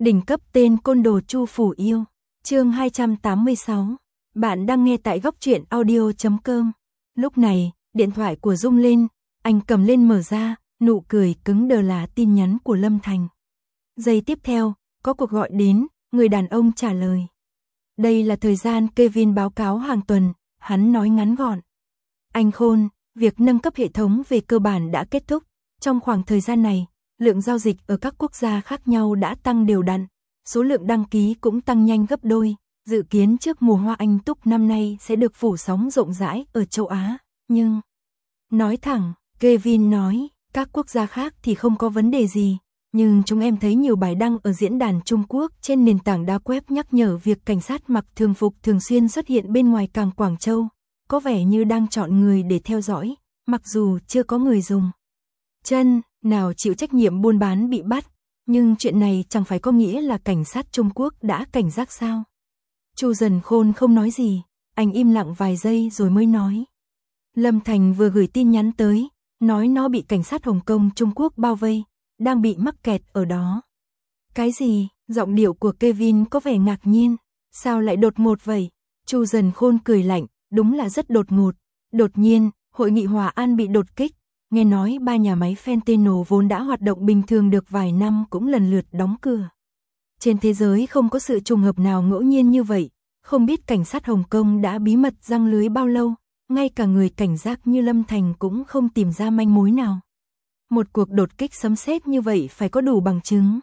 Đỉnh cấp tên côn đồ Chu Phủ Yêu. Chương 286. Bạn đang nghe tại góc truyện audio.com. Lúc này, điện thoại của Dung lên, anh cầm lên mở ra, nụ cười cứng đờ là tin nhắn của Lâm Thành. Giây tiếp theo, có cuộc gọi đến, người đàn ông trả lời. Đây là thời gian Kevin báo cáo hàng tuần, hắn nói ngắn gọn. Anh Khôn, việc nâng cấp hệ thống về cơ bản đã kết thúc. Trong khoảng thời gian này, lượng giao dịch ở các quốc gia khác nhau đã tăng đều đặn, số lượng đăng ký cũng tăng nhanh gấp đôi, dự kiến trước mùa hoa anh túc năm nay sẽ được phủ sóng rộng rãi ở châu Á, nhưng... Nói thẳng, Kevin nói, các quốc gia khác thì không có vấn đề gì, nhưng chúng em thấy nhiều bài đăng ở diễn đàn Trung Quốc trên nền tảng đa web nhắc nhở việc cảnh sát mặc thường phục thường xuyên xuất hiện bên ngoài cảng Quảng Châu, có vẻ như đang chọn người để theo dõi, mặc dù chưa có người dùng. Chân nào chịu trách nhiệm buôn bán bị bắt, nhưng chuyện này chẳng phải có nghĩa là cảnh sát Trung Quốc đã cảnh giác sao? Chu Dần Khôn không nói gì, anh im lặng vài giây rồi mới nói. Lâm Thành vừa gửi tin nhắn tới, nói nó bị cảnh sát Hồng Kông Trung Quốc bao vây, đang bị mắc kẹt ở đó. Cái gì? Giọng điệu của Kevin có vẻ ngạc nhiên, sao lại đột ngột vậy? Chu Dần Khôn cười lạnh, đúng là rất đột ngột. Đột nhiên, hội nghị Hòa An bị đột kích. Nghe nói 3 nhà máy fentanyl vốn đã hoạt động bình thường được vài năm cũng lần lượt đóng cửa. Trên thế giới không có sự trùng hợp nào ngẫu nhiên như vậy, không biết cảnh sát Hồng Kông đã bí mật giăng lưới bao lâu, ngay cả người cảnh giác như Lâm Thành cũng không tìm ra manh mối nào. Một cuộc đột kích sấm sét như vậy phải có đủ bằng chứng.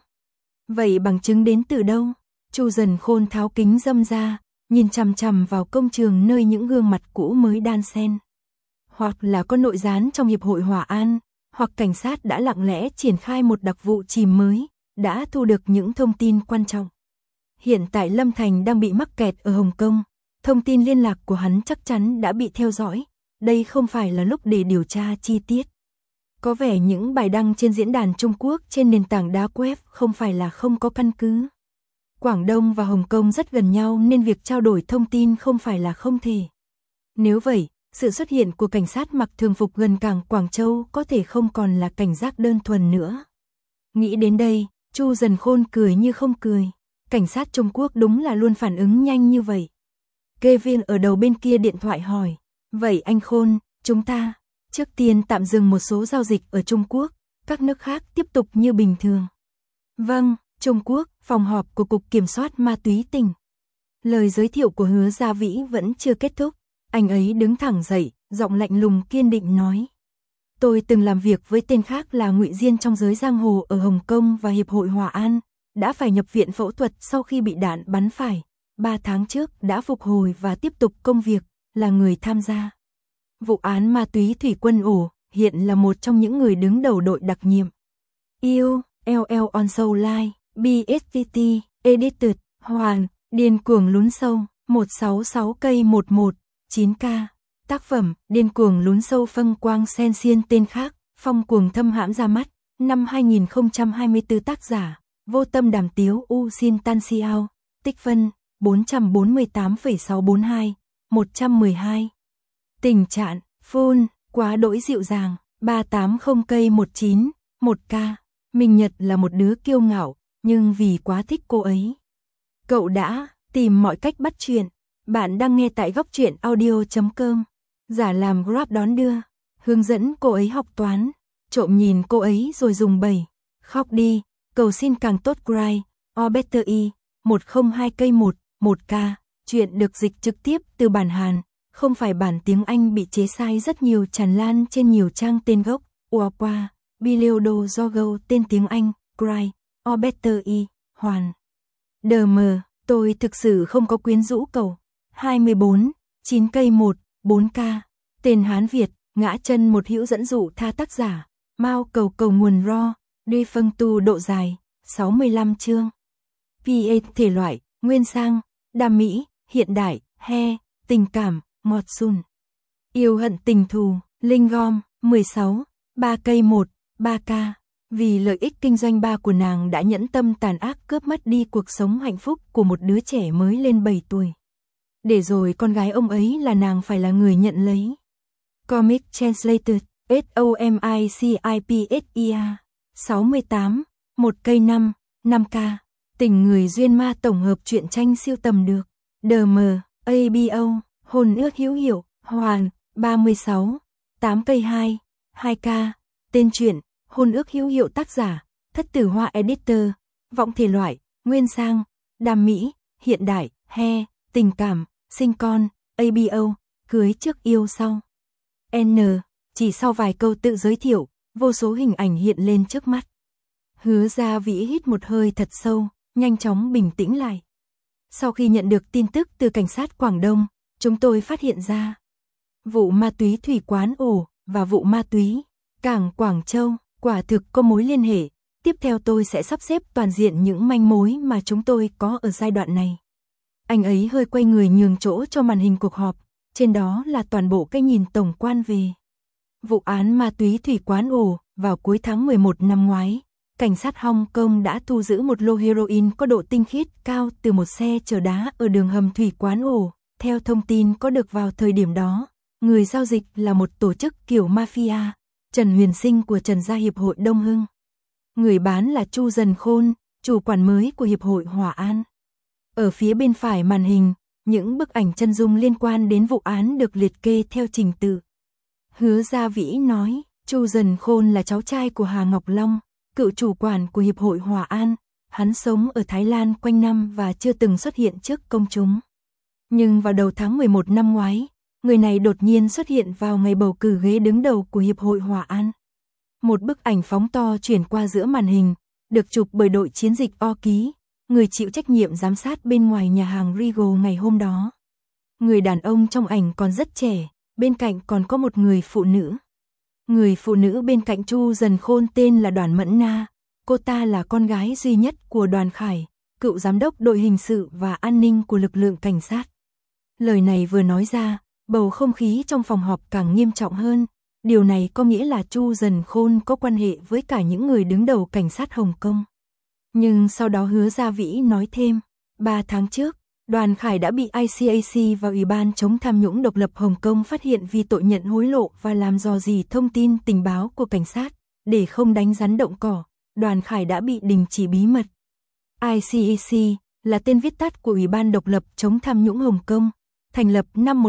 Vậy bằng chứng đến từ đâu? Chu Dần Khôn tháo kính râm ra, nhìn chằm chằm vào công trường nơi những gương mặt cũ mới đan xen. Hoặc là có nội gián trong Hiệp hội Hòa An, hoặc cảnh sát đã lặng lẽ triển khai một đặc vụ chìm mới, đã thu được những thông tin quan trọng. Hiện tại Lâm Thành đang bị mắc kẹt ở Hồng Kông, thông tin liên lạc của hắn chắc chắn đã bị theo dõi, đây không phải là lúc để điều tra chi tiết. Có vẻ những bài đăng trên diễn đàn Trung Quốc trên nền tảng đa web không phải là không có căn cứ. Quảng Đông và Hồng Kông rất gần nhau nên việc trao đổi thông tin không phải là không thể. Nếu vậy, sự xuất hiện của cảnh sát mặc thường phục gần cảng Quảng Châu có thể không còn là cảnh giác đơn thuần nữa. Nghĩ đến đây, Chu Dần Khôn cười như không cười. Cảnh sát Trung Quốc đúng là luôn phản ứng nhanh như vậy. Kevin ở đầu bên kia điện thoại hỏi. Vậy anh Khôn, chúng ta trước tiên tạm dừng một số giao dịch ở Trung Quốc, các nước khác tiếp tục như bình thường. Vâng, Trung Quốc, phòng họp của Cục Kiểm soát Ma túy tỉnh. Lời giới thiệu của Hứa Gia Vĩ vẫn chưa kết thúc. Anh ấy đứng thẳng dậy, giọng lạnh lùng kiên định nói. Tôi từng làm việc với tên khác là Ngụy Diên trong giới giang hồ ở Hồng Kông và Hiệp hội Hòa An, đã phải nhập viện phẫu thuật sau khi bị đạn bắn phải. 3 tháng trước đã phục hồi và tiếp tục công việc, là người tham gia vụ án ma túy Thủy Quân Ổ, hiện là một trong những người đứng đầu đội đặc nhiệm. Yêu, LL on Soul Live, BSTT, Edited, Hoàng, Điên cuồng lún sâu, 166 cây 11, 9K. Tác phẩm, Điên cuồng lún sâu phân quang sen xiên tên khác, Phong cuồng thâm hãm ra mắt, năm 2024 tác giả, Vô tâm đàm tiếu U Xin Tan Xiao, tích phân, 448,642, 112. Tình trạng, phone, quá đỗi dịu dàng, 380 cây 19, 1K. Minh Nhật là một đứa kiêu ngạo, nhưng vì quá thích cô ấy, cậu đã tìm mọi cách bắt chuyện. Bạn đang nghe tại góc truyện audio.com. Giả làm Grab đón đưa, hướng dẫn cô ấy học toán, trộm nhìn cô ấy rồi dùng bẩy. Khóc đi, cầu xin càng tốt cry, or better e, 102 cây 1, 1K. Chuyện được dịch trực tiếp từ bản Hàn, không phải bản tiếng Anh bị chế sai rất nhiều tràn lan trên nhiều trang tên gốc. Uapa, Biliodo Jogo tên tiếng Anh, cry, or better e, hoàn. DM, tôi thực sự không có quyến rũ cậu. 24, 9 cây 1, 4K. Tên Hán Việt, ngã chân một hữu dẫn dụ tha tác giả. Mao cầu cầu nguồn ro, đi phân tu độ dài, 65 chương. PA thể loại, nguyên sang, đam mỹ, hiện đại, he, tình cảm, ngọt sun. Yêu hận tình thù, linh gom, 16, 3 cây 1, 3K. Vì lợi ích kinh doanh ba của nàng đã nhẫn tâm tàn ác cướp mất đi cuộc sống hạnh phúc của một đứa trẻ mới lên 7 tuổi. Để rồi con gái ông ấy là nàng phải là người nhận lấy. Comic Translated, SOMICIPSIA, 68, 1 cây 5, 5K. Tình người duyên ma tổng hợp truyện tranh siêu tầm được. DM, ABO, hôn ước hữu hiệu, Hoàn, 36, 8 cây 2, 2K. Tên truyện, hôn ước hữu hiệu tác giả, Thất Tử Hoa Editor. Vọng thể loại, nguyên sang, đam mỹ, hiện đại, he, tình cảm, sinh con, ABO, cưới trước yêu sau. N, chỉ sau vài câu tự giới thiệu, vô số hình ảnh hiện lên trước mắt. Hứa Gia Vĩ hít một hơi thật sâu, nhanh chóng bình tĩnh lại. Sau khi nhận được tin tức từ cảnh sát Quảng Đông, chúng tôi phát hiện ra vụ ma túy thủy quán ổ và vụ ma túy cảng Quảng Châu quả thực có mối liên hệ. Tiếp theo tôi sẽ sắp xếp toàn diện những manh mối mà chúng tôi có ở giai đoạn này. Anh ấy hơi quay người nhường chỗ cho màn hình cuộc họp, trên đó là toàn bộ cái nhìn tổng quan về vụ án ma túy thủy quán ổ. Vào cuối tháng 11 năm ngoái, cảnh sát Hong Kong đã thu giữ một lô heroin có độ tinh khiết cao từ một xe chở đá ở đường hầm thủy quán ổ. Theo thông tin có được vào thời điểm đó, người giao dịch là một tổ chức kiểu mafia, Trần Huyền Sinh của Trần Gia Hiệp hội Đông Hưng. Người bán là Chu Dần Khôn, chủ quản mới của Hiệp hội Hòa An. Ở phía bên phải màn hình, những bức ảnh chân dung liên quan đến vụ án được liệt kê theo trình tự. Hứa Gia Vĩ nói, Chu Dần Khôn là cháu trai của Hà Ngọc Long, cựu chủ quản của Hiệp hội Hòa An. Hắn sống ở Thái Lan quanh năm và chưa từng xuất hiện trước công chúng. Nhưng vào đầu tháng 11 năm ngoái, người này đột nhiên xuất hiện vào ngày bầu cử ghế đứng đầu của Hiệp hội Hòa An. Một bức ảnh phóng to chuyển qua giữa màn hình, được chụp bởi đội chiến dịch O Ký, người chịu trách nhiệm giám sát bên ngoài nhà hàng Regal ngày hôm đó. Người đàn ông trong ảnh còn rất trẻ, bên cạnh còn có một người phụ nữ. Người phụ nữ bên cạnh Chu Dần Khôn tên là Đoàn Mẫn Na, cô ta là con gái duy nhất của Đoàn Khải, cựu giám đốc đội hình sự và an ninh của lực lượng cảnh sát. Lời này vừa nói ra, bầu không khí trong phòng họp càng nghiêm trọng hơn. Điều này có nghĩa là Chu Dần Khôn có quan hệ với cả những người đứng đầu cảnh sát Hồng Kông. Nhưng sau đó Hứa Gia Vĩ nói thêm, 3 tháng trước, Đoàn Khải đã bị ICAC và Ủy ban chống tham nhũng độc lập Hồng Kông phát hiện vì tội nhận hối lộ và làm rò rỉ thông tin tình báo của cảnh sát. Để không đánh rắn động cỏ, Đoàn Khải đã bị đình chỉ bí mật. ICAC là tên viết tắt của Ủy ban độc lập chống tham nhũng Hồng Kông, thành lập năm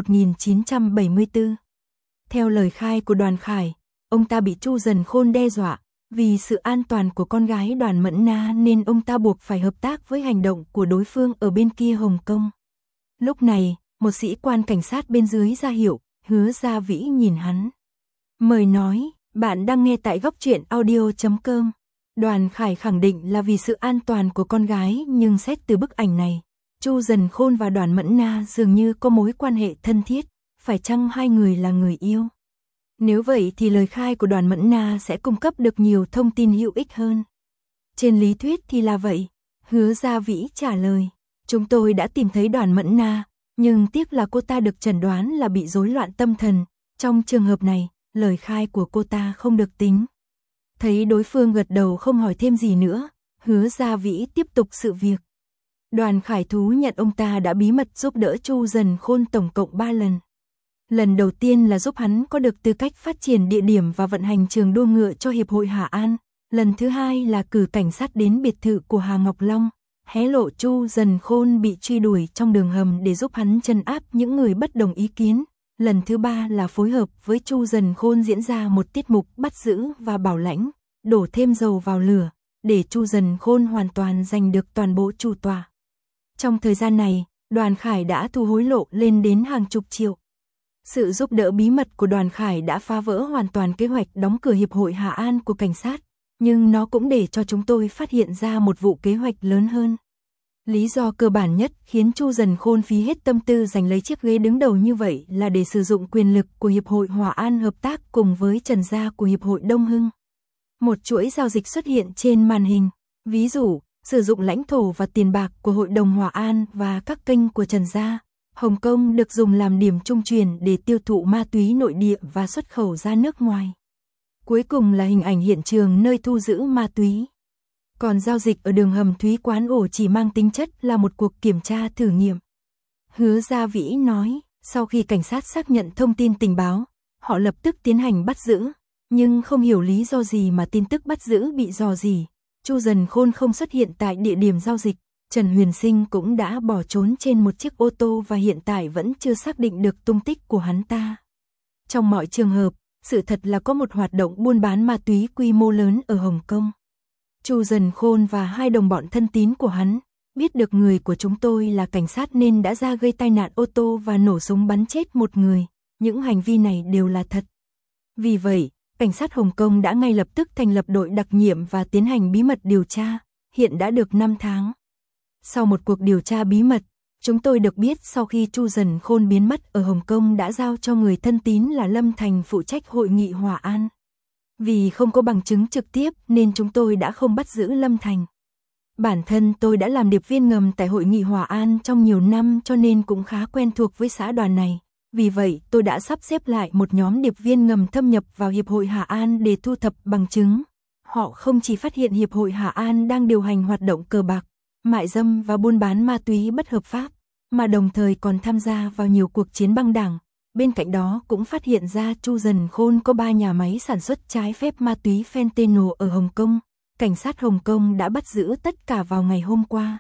1974. Theo lời khai của Đoàn Khải, ông ta bị Chu Dần Khôn đe dọa, vì sự an toàn của con gái Đoàn Mẫn Na nên ông ta buộc phải hợp tác với hành động của đối phương ở bên kia Hồng Kông. Lúc này, một sĩ quan cảnh sát bên dưới ra hiệu, Hứa Gia Vĩ nhìn hắn. Mời nói, bạn đang nghe tại góc truyện audio.com. Đoàn Khải khẳng định là vì sự an toàn của con gái, nhưng xét từ bức ảnh này, Chu Dần Khôn và Đoàn Mẫn Na dường như có mối quan hệ thân thiết, phải chăng hai người là người yêu? Nếu vậy thì lời khai của Đoàn Mẫn Na sẽ cung cấp được nhiều thông tin hữu ích hơn. Trên lý thuyết thì là vậy, Hứa Gia Vĩ trả lời. Chúng tôi đã tìm thấy Đoàn Mẫn Na, nhưng tiếc là cô ta được chẩn đoán là bị rối loạn tâm thần. Trong trường hợp này, lời khai của cô ta không được tính. Thấy đối phương gật đầu không hỏi thêm gì nữa, Hứa Gia Vĩ tiếp tục sự việc. Đoàn Khải thú nhận ông ta đã bí mật giúp đỡ Chu Dần Khôn tổng cộng 3 lần. Lần đầu tiên là giúp hắn có được tư cách phát triển địa điểm và vận hành trường đua ngựa cho Hiệp hội Hà An. Lần thứ hai là cử cảnh sát đến biệt thự của Hà Ngọc Long, hé lộ Chu Dần Khôn bị truy đuổi trong đường hầm để giúp hắn trấn áp những người bất đồng ý kiến. Lần thứ ba là phối hợp với Chu Dần Khôn diễn ra một tiết mục bắt giữ và bảo lãnh, đổ thêm dầu vào lửa, để Chu Dần Khôn hoàn toàn giành được toàn bộ chủ tọa. Trong thời gian này, Đoàn Khải đã thu hối lộ lên đến hàng chục triệu. Sự giúp đỡ bí mật của Đoàn Khải đã phá vỡ hoàn toàn kế hoạch đóng cửa Hiệp hội Hà An của cảnh sát, nhưng nó cũng để cho chúng tôi phát hiện ra một vụ kế hoạch lớn hơn. Lý do cơ bản nhất khiến Chu Dần Khôn phí hết tâm tư giành lấy chiếc ghế đứng đầu như vậy là để sử dụng quyền lực của Hiệp hội Hòa An hợp tác cùng với Trần Gia của Hiệp hội Đông Hưng. Một chuỗi giao dịch xuất hiện trên màn hình, ví dụ, sử dụng lãnh thổ và tiền bạc của Hội đồng Hòa An và các kênh của Trần Gia. Hồng Kông được dùng làm điểm trung chuyển để tiêu thụ ma túy nội địa và xuất khẩu ra nước ngoài. Cuối cùng là hình ảnh hiện trường nơi thu giữ ma túy. Còn giao dịch ở đường hầm thúy quán ổ chỉ mang tính chất là một cuộc kiểm tra thử nghiệm. Hứa Gia Vĩ nói, sau khi cảnh sát xác nhận thông tin tình báo, họ lập tức tiến hành bắt giữ, nhưng không hiểu lý do gì mà tin tức bắt giữ bị rò rỉ. Chu Dần Khôn không xuất hiện tại địa điểm giao dịch, Trần Huyền Sinh cũng đã bỏ trốn trên một chiếc ô tô và hiện tại vẫn chưa xác định được tung tích của hắn ta. Trong mọi trường hợp, sự thật là có một hoạt động buôn bán ma túy quy mô lớn ở Hồng Kông. Chu Dần Khôn và hai đồng bọn thân tín của hắn biết được người của chúng tôi là cảnh sát nên đã ra gây tai nạn ô tô và nổ súng bắn chết một người. Những hành vi này đều là thật. Vì vậy, cảnh sát Hồng Kông đã ngay lập tức thành lập đội đặc nhiệm và tiến hành bí mật điều tra, hiện đã được 5 tháng. Sau một cuộc điều tra bí mật, chúng tôi được biết sau khi Chu Dần Khôn biến mất ở Hồng Kông đã giao cho người thân tín là Lâm Thành phụ trách hội nghị Hòa An. Vì không có bằng chứng trực tiếp nên chúng tôi đã không bắt giữ Lâm Thành. Bản thân tôi đã làm điệp viên ngầm tại hội nghị Hòa An trong nhiều năm cho nên cũng khá quen thuộc với xã đoàn này. Vì vậy, tôi đã sắp xếp lại một nhóm điệp viên ngầm thâm nhập vào Hiệp hội Hà An để thu thập bằng chứng. Họ không chỉ phát hiện Hiệp hội Hà An đang điều hành hoạt động cờ bạc, mại dâm và buôn bán ma túy bất hợp pháp, mà đồng thời còn tham gia vào nhiều cuộc chiến băng đảng. Bên cạnh đó cũng phát hiện ra Chu Dần Khôn có 3 nhà máy sản xuất trái phép ma túy fentanyl ở Hồng Kông. Cảnh sát Hồng Kông đã bắt giữ tất cả vào ngày hôm qua.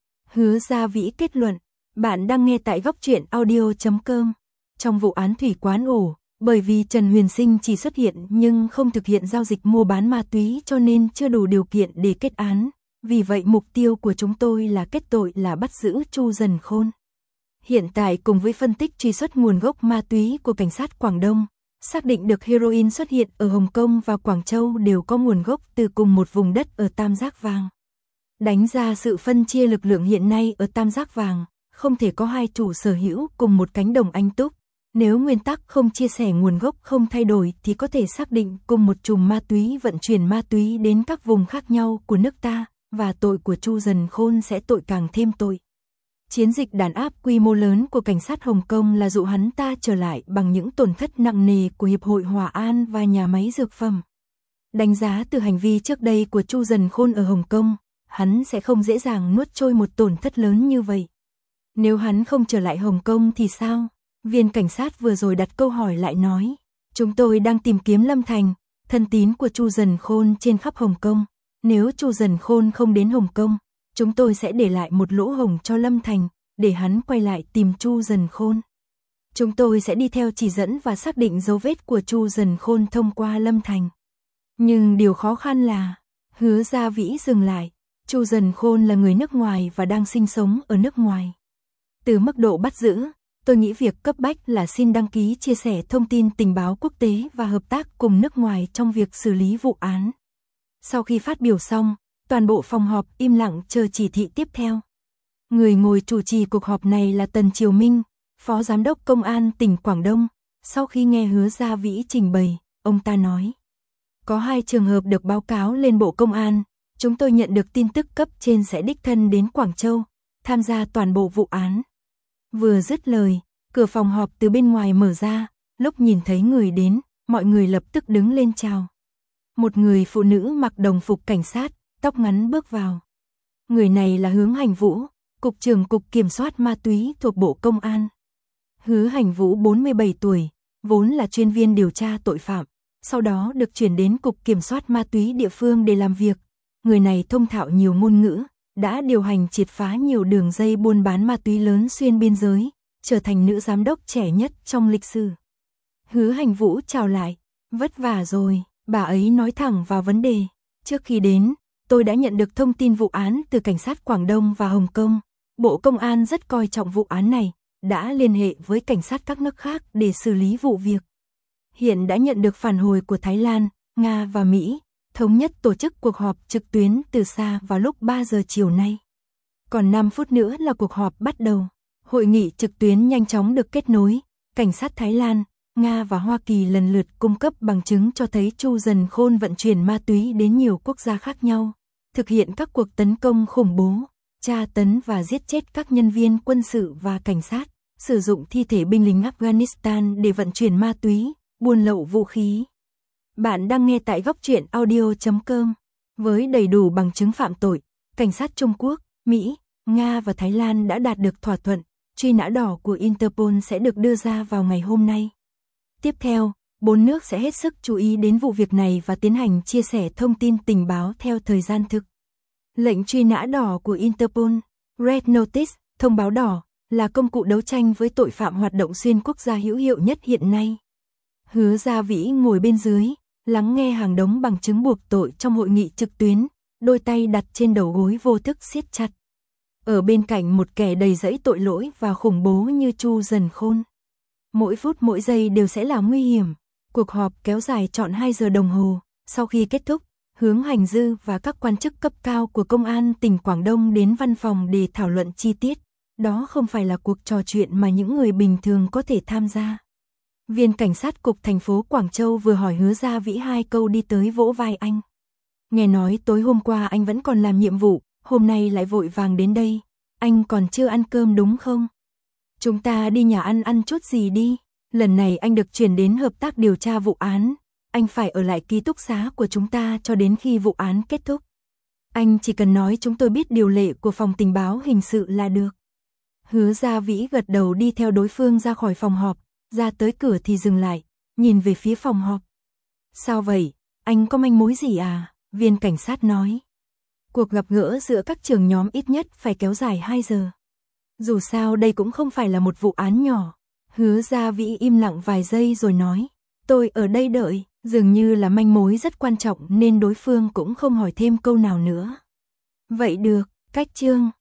Hứa Gia Vĩ kết luận, bạn đang nghe tại goctruyện.audio.com. Trong vụ án thủy quán ổ, bởi vì Trần Huyền Sinh chỉ xuất hiện nhưng không thực hiện giao dịch mua bán ma túy cho nên chưa đủ điều kiện để kết án. Vì vậy mục tiêu của chúng tôi là kết tội là bắt giữ Chu Dần Khôn. Hiện tại cùng với phân tích truy xuất nguồn gốc ma túy của cảnh sát Quảng Đông, xác định được heroin xuất hiện ở Hồng Kông và Quảng Châu đều có nguồn gốc từ cùng một vùng đất ở Tam Giác Vàng. Đánh ra sự phân chia lực lượng hiện nay ở Tam Giác Vàng, không thể có hai chủ sở hữu cùng một cánh đồng anh túc. Nếu nguyên tắc không chia sẻ nguồn gốc không thay đổi thì có thể xác định cùng một chùm ma túy vận chuyển ma túy đến các vùng khác nhau của nước ta, và tội của Chu Dần Khôn sẽ tội càng thêm tội. Chiến dịch đàn áp quy mô lớn của cảnh sát Hồng Kông là dụ hắn ta trở lại bằng những tổn thất nặng nề của Hiệp hội Hòa An và nhà máy dược phẩm. Đánh giá từ hành vi trước đây của Chu Dần Khôn ở Hồng Kông, hắn sẽ không dễ dàng nuốt trôi một tổn thất lớn như vậy. Nếu hắn không trở lại Hồng Kông thì sao? Viên cảnh sát vừa rồi đặt câu hỏi lại nói, chúng tôi đang tìm kiếm Lâm Thành, thân tín của Chu Dần Khôn trên khắp Hồng Kông. Nếu Chu Dần Khôn không đến Hồng Kông, chúng tôi sẽ để lại một lỗ hổng cho Lâm Thành, để hắn quay lại tìm Chu Dần Khôn. Chúng tôi sẽ đi theo chỉ dẫn và xác định dấu vết của Chu Dần Khôn thông qua Lâm Thành. Nhưng điều khó khăn là, Hứa Gia Vĩ dừng lại, Chu Dần Khôn là người nước ngoài và đang sinh sống ở nước ngoài. Từ mức độ bắt giữ, tôi nghĩ việc cấp bách là xin đăng ký chia sẻ thông tin tình báo quốc tế và hợp tác cùng nước ngoài trong việc xử lý vụ án. Sau khi phát biểu xong, toàn bộ phòng họp im lặng chờ chỉ thị tiếp theo. Người ngồi chủ trì cuộc họp này là Tần Triều Minh, Phó Giám đốc Công an tỉnh Quảng Đông. Sau khi nghe Hứa Gia Vĩ trình bày, ông ta nói, có 2 trường hợp được báo cáo lên Bộ Công an. Chúng tôi nhận được tin tức cấp trên sẽ đích thân đến Quảng Châu, tham gia toàn bộ vụ án. Vừa dứt lời, cửa phòng họp từ bên ngoài mở ra, lúc nhìn thấy người đến, mọi người lập tức đứng lên chào. Một người phụ nữ mặc đồng phục cảnh sát, tóc ngắn bước vào. Người này là Hứa Hành Vũ, Cục trưởng Cục Kiểm soát Ma túy thuộc Bộ Công an. Hứa Hành Vũ 47 tuổi, vốn là chuyên viên điều tra tội phạm, sau đó được chuyển đến Cục Kiểm soát Ma túy địa phương để làm việc. Người này thông thạo nhiều ngôn ngữ, đã điều hành triệt phá nhiều đường dây buôn bán ma túy lớn xuyên biên giới, trở thành nữ giám đốc trẻ nhất trong lịch sử. Hứa Hành Vũ chào lại, vất vả rồi, bà ấy nói thẳng vào vấn đề. Trước khi đến, tôi đã nhận được thông tin vụ án từ cảnh sát Quảng Đông và Hồng Kông. Bộ Công an rất coi trọng vụ án này, đã liên hệ với cảnh sát các nước khác để xử lý vụ việc. Hiện đã nhận được phản hồi của Thái Lan, Nga và Mỹ, thống nhất tổ chức cuộc họp trực tuyến từ xa vào lúc 3 giờ chiều nay. Còn 5 phút nữa là cuộc họp bắt đầu. Hội nghị trực tuyến nhanh chóng được kết nối. Cảnh sát Thái Lan, Nga và Hoa Kỳ lần lượt cung cấp bằng chứng cho thấy Chu Dần Khôn vận chuyển ma túy đến nhiều quốc gia khác nhau, thực hiện các cuộc tấn công khủng bố, tra tấn và giết chết các nhân viên quân sự và cảnh sát, sử dụng thi thể binh lính Afghanistan để vận chuyển ma túy, buôn lậu vũ khí. Bạn đang nghe tại goctruyện.audio.com. Với đầy đủ bằng chứng phạm tội, cảnh sát Trung Quốc, Mỹ, Nga và Thái Lan đã đạt được thỏa thuận, truy nã đỏ của Interpol sẽ được đưa ra vào ngày hôm nay. Tiếp theo, bốn nước sẽ hết sức chú ý đến vụ việc này và tiến hành chia sẻ thông tin tình báo theo thời gian thực. Lệnh truy nã đỏ của Interpol, Red Notice, thông báo đỏ, là công cụ đấu tranh với tội phạm hoạt động xuyên quốc gia hữu hiệu nhất hiện nay. Hứa Gia Vĩ ngồi bên dưới, lắng nghe hàng đống bằng chứng buộc tội trong hội nghị trực tuyến, đôi tay đặt trên đầu gối vô thức siết chặt. Ở bên cạnh một kẻ đầy rẫy tội lỗi và khủng bố như Chu Dần Khôn. Mỗi phút mỗi giây đều sẽ là nguy hiểm. Cuộc họp kéo dài trọn 2 giờ đồng hồ. Sau khi kết thúc, Hướng Hành Dư và các quan chức cấp cao của Công an tỉnh Quảng Đông đến văn phòng để thảo luận chi tiết. Đó không phải là cuộc trò chuyện mà những người bình thường có thể tham gia. Viên cảnh sát cục thành phố Quảng Châu vừa hỏi Hứa Gia Vĩ 2 câu đi tới vỗ vai anh. Nghe nói tối hôm qua anh vẫn còn làm nhiệm vụ, hôm nay lại vội vàng đến đây. Anh còn chưa ăn cơm đúng không? Chúng ta đi nhà ăn chút gì đi. Lần này anh được chuyển đến hợp tác điều tra vụ án. Anh phải ở lại ký túc xá của chúng ta cho đến khi vụ án kết thúc. Anh chỉ cần nói chúng tôi biết điều lệ của phòng tình báo hình sự là được. Hứa Gia Vĩ gật đầu đi theo đối phương ra khỏi phòng họp, ra tới cửa thì dừng lại, nhìn về phía phòng họp. Sao vậy, anh có manh mối gì à? Viên cảnh sát nói. Cuộc gặp gỡ giữa các trưởng nhóm ít nhất phải kéo dài 2 giờ. Dù sao đây cũng không phải là một vụ án nhỏ. Hứa Gia Vĩ im lặng vài giây rồi nói. Tôi ở đây đợi, dường như là manh mối rất quan trọng nên đối phương cũng không hỏi thêm câu nào nữa. Vậy được, cách chương.